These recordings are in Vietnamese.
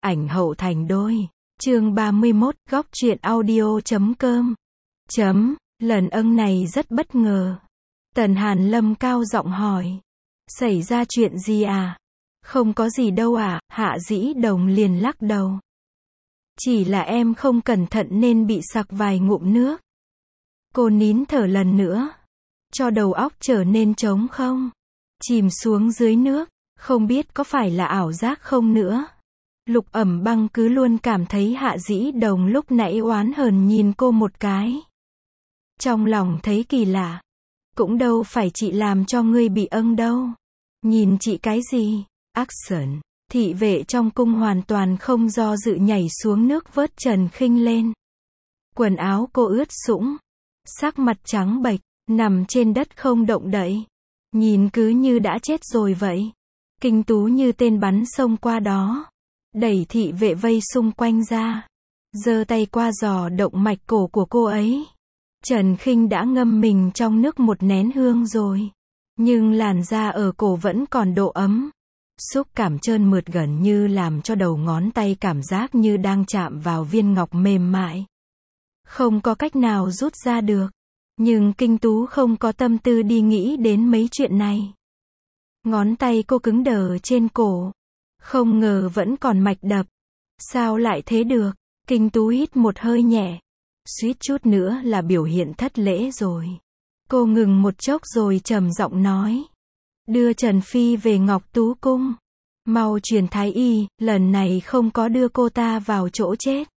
ảnh hậu thành đôi. Chương 31, góc truyện audio.com. Lần này rất bất ngờ. Tần Hàn Lâm cao giọng hỏi. Xảy ra chuyện gì à? Không có gì đâu ạ, Hạ Dĩ Đồng liền lắc đầu. Chỉ là em không cẩn thận nên bị sặc vài ngụm nước. Cô nín thở lần nữa. Cho đầu óc trở nên trống không. Chìm xuống dưới nước, không biết có phải là ảo giác không nữa. Lục Ẩm Băng cứ luôn cảm thấy Hạ Dĩ Đồng lúc nãy oán hờn nhìn cô một cái. Trong lòng thấy kỳ lạ. Cũng đâu phải chị làm cho ngươi bị âng đâu. Nhìn chị cái gì? Action. Thị vệ trong cung hoàn toàn không do dự nhảy xuống nước vớt Trần Khinh lên. Quần áo cô ướt sũng. Sắc mặt trắng bệch, nằm trên đất không động đậy. Nhìn cứ như đã chết rồi vậy. Kinh Tú như tên bắn xông qua đó. Đẩy thị vệ vây xung quanh ra. Giơ tay qua dò động mạch cổ của cô ấy. Trần Khinh đã ngâm mình trong nước một nén hương rồi. Nhưng làn da ở cổ vẫn còn độ ấm. Xúc cảm trơn mượt gần như làm cho đầu ngón tay cảm giác như đang chạm vào viên ngọc mềm mại. Không có cách nào rút ra được. Nhưng Kinh Tú không có tâm tư đi nghĩ đến mấy chuyện này. Ngón tay cô cứng đờ trên cổ. Không ngờ vẫn còn mạch đập. Sao lại thế được? Kinh Tú hít một hơi nhẹ. Suýt chút nữa là biểu hiện thất lễ rồi. Cô ngừng một chốc rồi trầm giọng nói. Đưa Trần Phi về Ngọc Tú Cung. Mau truyền thái y, lần này không có đưa cô ta vào chỗ chết.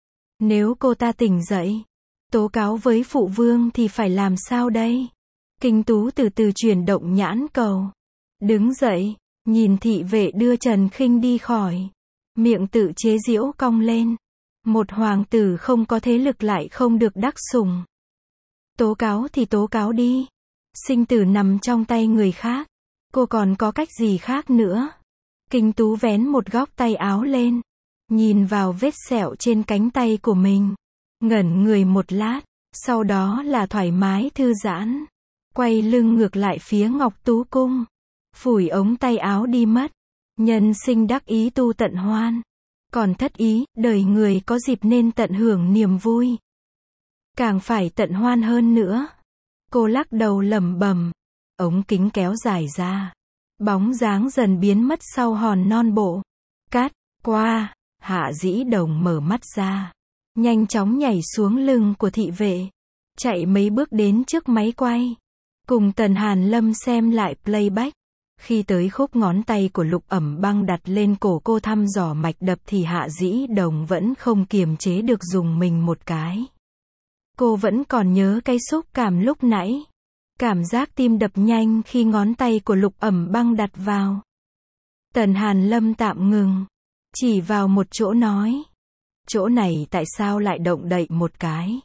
Nếu cô ta tỉnh dậy, tố cáo với phụ vương thì phải làm sao đây? Kinh Tú từ từ chuyển động nhãn cầu. Đứng dậy, nhìn thị vệ đưa Trần Khinh đi khỏi. Miệng tự chế giễu cong lên. Một hoàng tử không có thế lực lại không được đắc sủng. Tố cáo thì tố cáo đi. Sinh tử nằm trong tay người khác. Cô còn có cách gì khác nữa? Kinh Tú vén một góc tay áo lên. Nhìn vào vết sẹo trên cánh tay của mình. Ngẩn người một lát. Sau đó là thoải mái thư giãn. Quay lưng ngược lại phía Ngọc Tú Cung. Phủi ống tay áo đi mất. Nhân sinh đắc ý tu tận hoan. Còn thất ý, đời người có dịp nên tận hưởng niềm vui. Càng phải tận hoan hơn nữa. Cô lắc đầu lẩm bẩm. Ống kính kéo dài ra. Bóng dáng dần biến mất sau hòn non bộ. Cát, qua, Hạ Dĩ Đồng mở mắt ra. Nhanh chóng nhảy xuống lưng của thị vệ. Chạy mấy bước đến trước máy quay. Cùng Tần Hàn Lâm xem lại playback. Khi tới khúc ngón tay của Lục Ẩm Băng đặt lên cổ cô thăm dò mạch đập thì Hạ Dĩ Đồng vẫn không kiềm chế được dùng mình một cái. Cô vẫn còn nhớ cái xúc cảm lúc nãy. Cảm giác tim đập nhanh khi ngón tay của Lục Ẩm Băng đặt vào. Tần Hàn Lâm tạm ngừng. Chỉ vào một chỗ nói. Chỗ này tại sao lại động đậy một cái?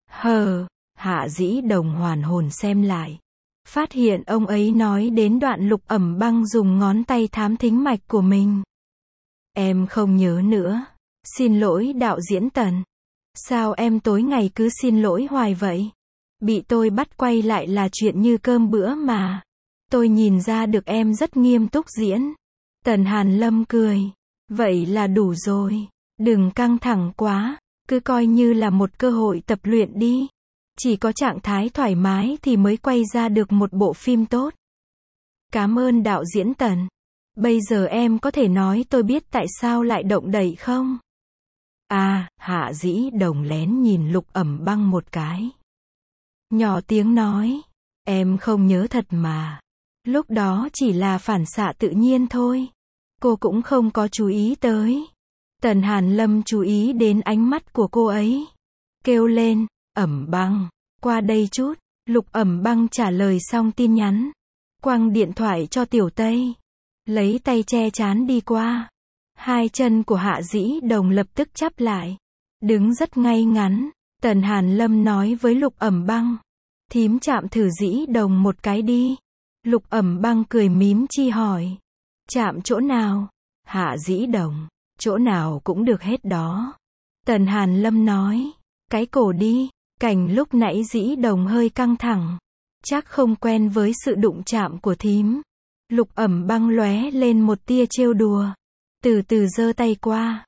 Hạ Dĩ Đồng hoàn hồn xem lại. Phát hiện ông ấy nói đến đoạn Lục Ẩm Băng dùng ngón tay thám thính mạch của mình. Em không nhớ nữa. Xin lỗi đạo diễn Tần. Sao em tối ngày cứ xin lỗi hoài vậy? Bị tôi bắt quay lại là chuyện như cơm bữa mà. Tôi nhìn ra được em rất nghiêm túc diễn. Tần Hàn Lâm cười. Vậy là đủ rồi. Đừng căng thẳng quá. Cứ coi như là một cơ hội tập luyện đi. Chỉ có trạng thái thoải mái thì mới quay ra được một bộ phim tốt. Cảm ơn đạo diễn Tần. Bây giờ em có thể nói tôi biết tại sao lại động đậy không? Hạ Dĩ Đồng lén nhìn Lục Ẩm Băng một cái. Nhỏ tiếng nói. Em không nhớ thật mà. Lúc đó chỉ là phản xạ tự nhiên thôi. Cô cũng không có chú ý tới. Tần Hàn Lâm chú ý đến ánh mắt của cô ấy. Kêu lên. Ẩm Băng, qua đây chút. Lục Ẩm Băng trả lời xong tin nhắn. Quăng điện thoại cho Tiểu Tây. Lấy tay che trán đi qua. Hai chân của Hạ Dĩ Đồng lập tức chắp lại. Đứng rất ngay ngắn. Tần Hàn Lâm nói với Lục Ẩm Băng. Thím chạm thử Dĩ Đồng một cái đi. Lục Ẩm Băng cười mím chi hỏi. Chạm chỗ nào? Hạ Dĩ Đồng. Chỗ nào cũng được hết đó. Tần Hàn Lâm nói. Cái cổ đi. Cảnh lúc nãy Dĩ Đồng hơi căng thẳng. Chắc không quen với sự đụng chạm của thím. Lục Ẩm Băng lóe lên một tia trêu đùa. Từ từ giơ tay qua.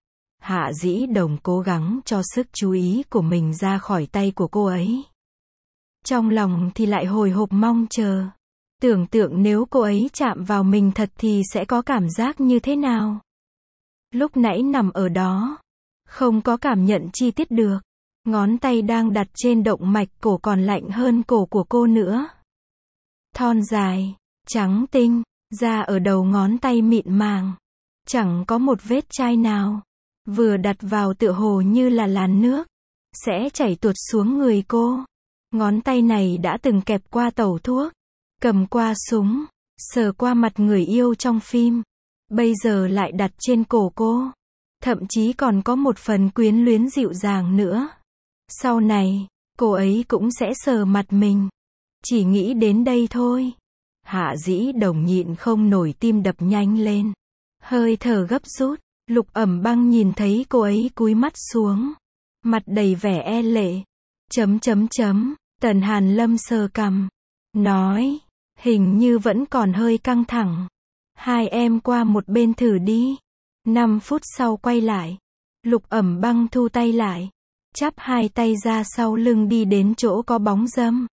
Hạ Dĩ Đồng cố gắng cho sức chú ý của mình ra khỏi tay của cô ấy. Trong lòng thì lại hồi hộp mong chờ. Tưởng tượng nếu cô ấy chạm vào mình thật thì sẽ có cảm giác như thế nào. Lúc nãy nằm ở đó, không có cảm nhận chi tiết được. Ngón tay đang đặt trên động mạch cổ còn lạnh hơn cổ của cô nữa. Thon dài, trắng tinh, da ở đầu ngón tay mịn màng. Chẳng có một vết chai nào. Vừa đặt vào tựa hồ như là làn nước. Sẽ chảy tuột xuống người cô. Ngón tay này đã từng kẹp qua tẩu thuốc. Cầm qua súng. Sờ qua mặt người yêu trong phim. Bây giờ lại đặt trên cổ cô. Thậm chí còn có một phần quyến luyến dịu dàng nữa. Sau này, cô ấy cũng sẽ sờ mặt mình. Chỉ nghĩ đến đây thôi. Hạ Dĩ Đồng nhịn không nổi tim đập nhanh lên. Hơi thở gấp rút. Lục Ẩm Băng nhìn thấy cô ấy cúi mắt xuống. Mặt đầy vẻ e lệ. Tần Hàn Lâm sờ cằm. Nói. Hình như vẫn còn hơi căng thẳng. Hai em qua một bên thử đi. 5 phút sau quay lại. Lục Ẩm Băng thu tay lại. Chắp hai tay ra sau lưng đi đến chỗ có bóng râm.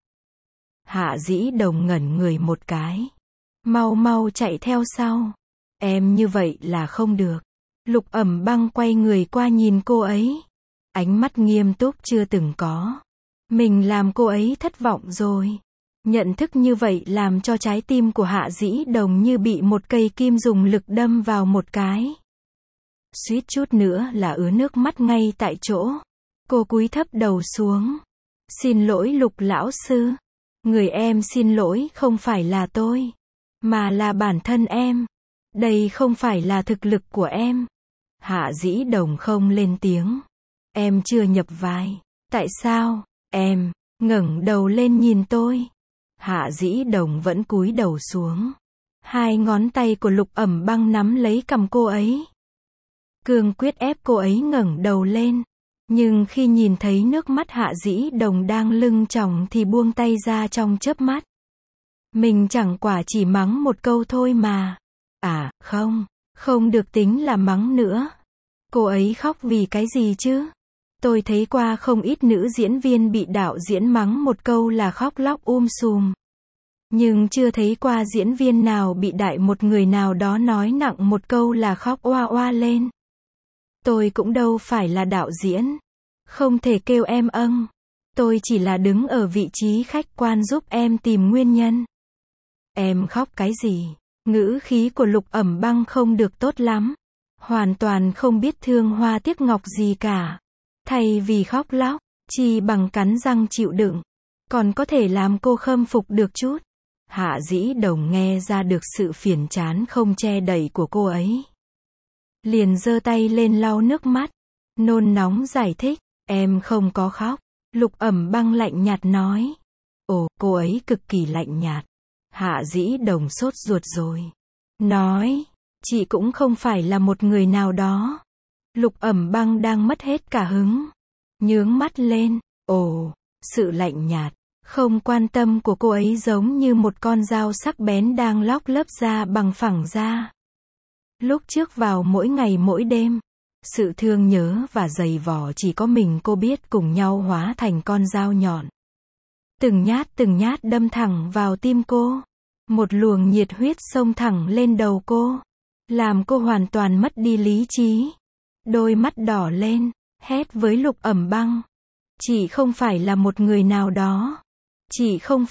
Hạ Dĩ Đồng ngẩn người một cái. Mau mau chạy theo sau. Em như vậy là không được. Lục Ẩm Băng quay người qua nhìn cô ấy. Ánh mắt nghiêm túc chưa từng có. Mình làm cô ấy thất vọng rồi. Nhận thức như vậy làm cho trái tim của Hạ Dĩ Đồng như bị một cây kim dùng lực đâm vào một cái. Suýt chút nữa là ứa nước mắt ngay tại chỗ. Cô cúi thấp đầu xuống. Xin lỗi Lục lão sư. Người em xin lỗi không phải là tôi. Mà là bản thân em. Đây không phải là thực lực của em. Hạ Dĩ Đồng không lên tiếng. Em chưa nhập vai. Tại sao? Em ngẩng đầu lên nhìn tôi. Hạ Dĩ Đồng vẫn cúi đầu xuống. Hai ngón tay của Lục Ẩm Băng nắm lấy cằm cô ấy. Cương quyết ép cô ấy ngẩng đầu lên. Nhưng khi nhìn thấy nước mắt Hạ Dĩ Đồng đang lưng tròng thì buông tay ra trong chớp mắt. Mình chẳng qua chỉ mắng một câu thôi mà. À, không được tính là mắng nữa. Cô ấy khóc vì cái gì chứ? Tôi thấy qua không ít nữ diễn viên bị đạo diễn mắng một câu là khóc lóc sùm. Nhưng chưa thấy qua diễn viên nào bị đại một người nào đó nói nặng một câu là khóc oa oa lên. Tôi cũng đâu phải là đạo diễn. Không thể kêu em âng. Tôi chỉ là đứng ở vị trí khách quan giúp em tìm nguyên nhân. Em khóc cái gì? Ngữ khí của Lục Ẩm Băng không được tốt lắm. Hoàn toàn không biết thương hoa tiếc ngọc gì cả. Thay vì khóc lóc, chỉ bằng cắn răng chịu đựng. Còn có thể làm cô khâm phục được chút. Hạ Dĩ Đồng nghe ra được sự phiền chán không che đậy của cô ấy. Liền giơ tay lên lau nước mắt. Nôn nóng giải thích. Em không có khóc. Lục Ẩm Băng lạnh nhạt nói. Ồ, cô ấy cực kỳ lạnh nhạt. Hạ Dĩ Đồng sốt ruột rồi. Nói. Chị cũng không phải là một người nào đó. Lục Ẩm Băng đang mất hết cả hứng. Nhướng mắt lên. Ồ, sự lạnh nhạt, không quan tâm của cô ấy giống như một con dao sắc bén đang lóc lớp da bằng phẳng da. Lúc trước vào mỗi ngày mỗi đêm, sự thương nhớ và dày vò chỉ có mình cô biết cùng nhau hóa thành con dao nhọn. Từng nhát đâm thẳng vào tim cô. Một luồng nhiệt huyết xông thẳng lên đầu cô. Làm cô hoàn toàn mất đi lý trí. Đôi mắt đỏ lên, hét với Lục Ẩm Băng. Chị không phải là một người nào đó. Chị không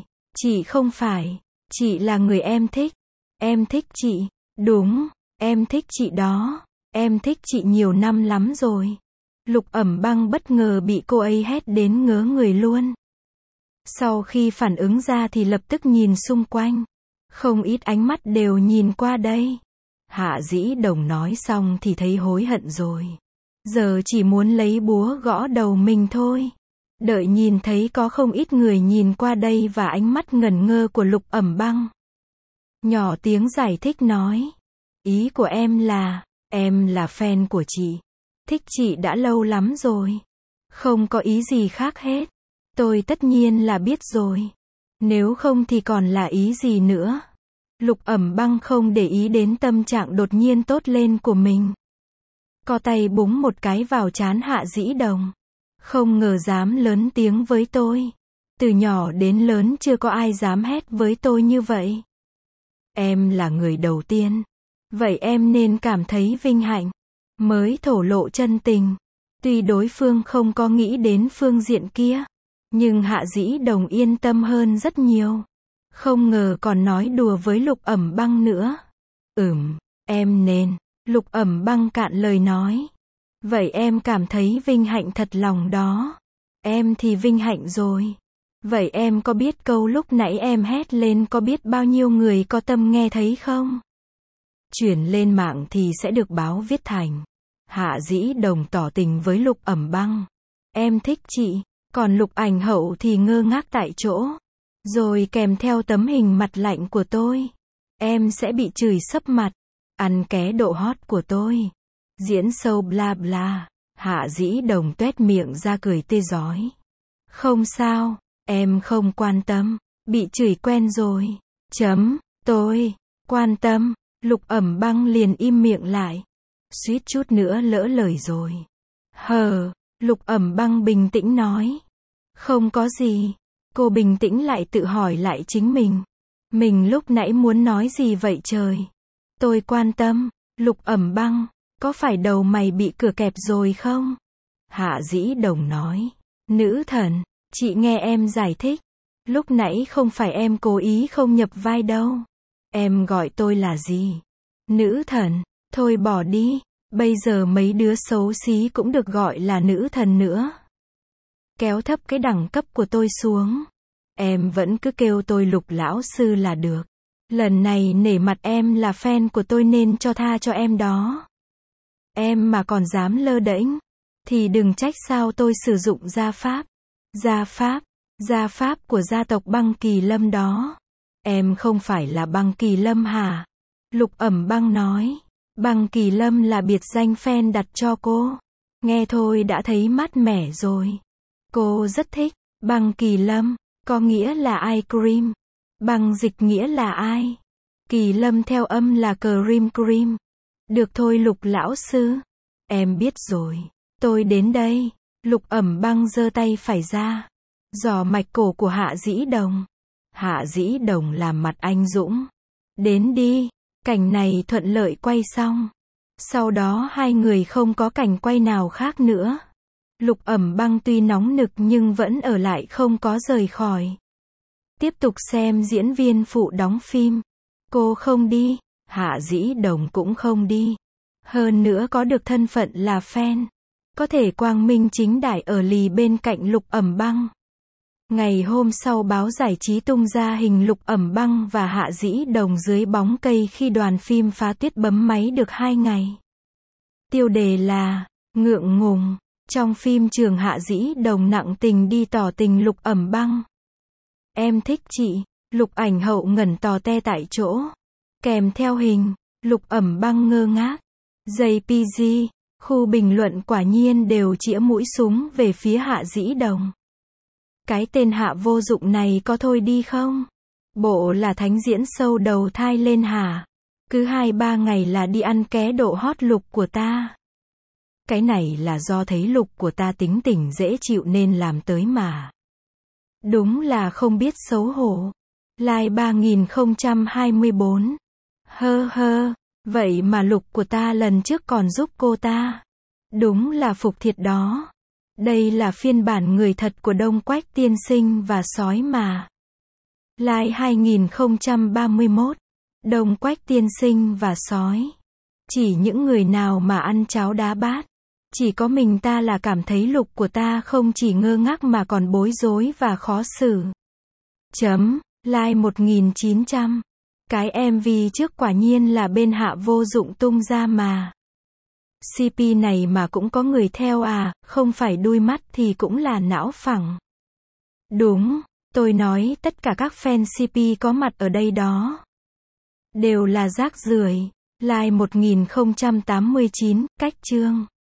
phải. Chị là người em thích. Em thích chị. Đúng, em thích chị đó. Em thích chị nhiều năm lắm rồi. Lục Ẩm Băng bất ngờ bị cô ấy hét đến ngớ người luôn. Sau khi phản ứng ra thì lập tức nhìn xung quanh. Không ít ánh mắt đều nhìn qua đây. Hạ Dĩ Đồng nói xong thì thấy hối hận rồi. Giờ chỉ muốn lấy búa gõ đầu mình thôi. Đợi nhìn thấy có không ít người nhìn qua đây và ánh mắt ngẩn ngơ của Lục Ẩm Băng. Nhỏ tiếng giải thích nói. Ý của em là fan của chị. Thích chị đã lâu lắm rồi. Không có ý gì khác hết. Tôi tất nhiên là biết rồi. Nếu không thì còn là ý gì nữa. Lục Ẩm Băng không để ý đến tâm trạng đột nhiên tốt lên của mình. co tay búng một cái vào trán Hạ Dĩ Đồng. Không ngờ dám lớn tiếng với tôi. Từ nhỏ đến lớn chưa có ai dám hét với tôi như vậy. Em là người đầu tiên. Vậy em nên cảm thấy vinh hạnh. Mới thổ lộ chân tình. Tuy đối phương không có nghĩ đến phương diện kia. Nhưng Hạ Dĩ Đồng yên tâm hơn rất nhiều. Không ngờ còn nói đùa với Lục Ẩm Băng nữa. Em nên. Lục Ẩm Băng cạn lời nói. Vậy em cảm thấy vinh hạnh thật lòng đó. Em thì vinh hạnh rồi. Vậy em có biết câu lúc nãy em hét lên có biết bao nhiêu người có tâm nghe thấy không? Chuyển lên mạng thì sẽ được báo viết thành. Hạ Dĩ Đồng tỏ tình với Lục Ẩm Băng. Em thích chị. Còn Lục Ảnh Hậu thì ngơ ngác tại chỗ. Rồi kèm theo tấm hình mặt lạnh của tôi. Em sẽ bị chửi sấp mặt. Ăn ké độ hot của tôi. Diễn show bla bla. Hạ Dĩ Đồng tuét miệng ra cười tê rói. Không sao, em không quan tâm. Bị chửi quen rồi. Tôi quan tâm. Lục Ẩm Băng liền im miệng lại. Suýt chút nữa lỡ lời rồi. Lục Ẩm Băng bình tĩnh nói. Không có gì. Cô bình tĩnh lại tự hỏi lại chính mình. Mình lúc nãy muốn nói gì vậy trời? Tôi quan tâm. Lục Ẩm Băng, có phải đầu mày bị cửa kẹp rồi không? Hạ Dĩ Đồng nói. Nữ thần, chị nghe em giải thích. Lúc nãy không phải em cố ý không nhập vai đâu. Em gọi tôi là gì? Nữ thần, thôi bỏ đi. Bây giờ mấy đứa xấu xí cũng được gọi là nữ thần nữa. Kéo thấp cái đẳng cấp của tôi xuống. Em vẫn cứ kêu tôi Lục lão sư là được. Lần này nể mặt em là fan của tôi nên cho tha cho em đó. Em mà còn dám lơ đễnh, thì đừng trách sao tôi sử dụng gia pháp. Gia pháp của gia tộc Băng Kỳ Lâm đó. Em không phải là Băng Kỳ Lâm hả? Lục Ẩm Băng nói. Băng Kỳ Lâm là biệt danh fan đặt cho cô. Nghe thôi đã thấy mát mẻ rồi. Cô rất thích. Băng Kỳ Lâm, có nghĩa là ice cream. Băng dịch nghĩa là ai? Kỳ Lâm theo âm là cream. Được thôi Lục lão sư. Em biết rồi. Tôi đến đây. Lục Ẩm Băng giơ tay phải ra. Giò mạch cổ của Hạ Dĩ Đồng. Hạ Dĩ Đồng làm mặt anh dũng. Đến đi. Cảnh này thuận lợi quay xong. Sau đó hai người không có cảnh quay nào khác nữa. Lục Ẩm Băng tuy nóng nực nhưng vẫn ở lại không có rời khỏi. Tiếp tục xem diễn viên phụ đóng phim. Cô không đi. Hạ Dĩ Đồng cũng không đi. Hơn nữa có được thân phận là fan. Có thể quang minh chính đại ở lì bên cạnh Lục Ẩm Băng. Ngày hôm sau báo giải trí tung ra hình Lục Ẩm Băng và Hạ Dĩ Đồng dưới bóng cây khi đoàn phim Phá Tuyết bấm máy được 2 ngày. Tiêu đề là ngượng ngùng. Trong phim trường Hạ Dĩ Đồng nặng tình đi tỏ tình Lục Ẩm Băng. Em thích chị. Lục Ảnh Hậu ngẩn tò te tại chỗ. Kèm theo hình, Lục Ẩm Băng ngơ ngác. JPG, khu bình luận quả nhiên đều chĩa mũi súng về phía Hạ Dĩ Đồng. Cái tên Hạ vô dụng này có thôi đi không? Bộ là thánh diễn show đầu thai lên hả? Cứ 2-3 ngày là đi ăn ké độ hot Lục của ta. Cái này là do thấy Lục của ta tính tình dễ chịu nên làm tới mà. Đúng là không biết xấu hổ. Like 3024. Vậy mà Lục của ta lần trước còn giúp cô ta. Đúng là phục thiệt đó. Đây là phiên bản người thật của Đông Quách tiên sinh và sói mà. Like 2031. Đông Quách tiên sinh và sói. Chỉ những người nào mà ăn cháo đá bát. Chỉ có mình ta là cảm thấy Lục của ta không chỉ ngơ ngác mà còn bối rối và khó xử. Like 1900. Cái MV trước quả nhiên là bên Hạ vô dụng tung ra mà. CP này mà cũng có người theo à, không phải đuôi mắt thì cũng là não phẳng. Đúng, tôi nói tất cả các fan CP có mặt ở đây đó. Đều là rác rưởi. Like 1089, cách chương.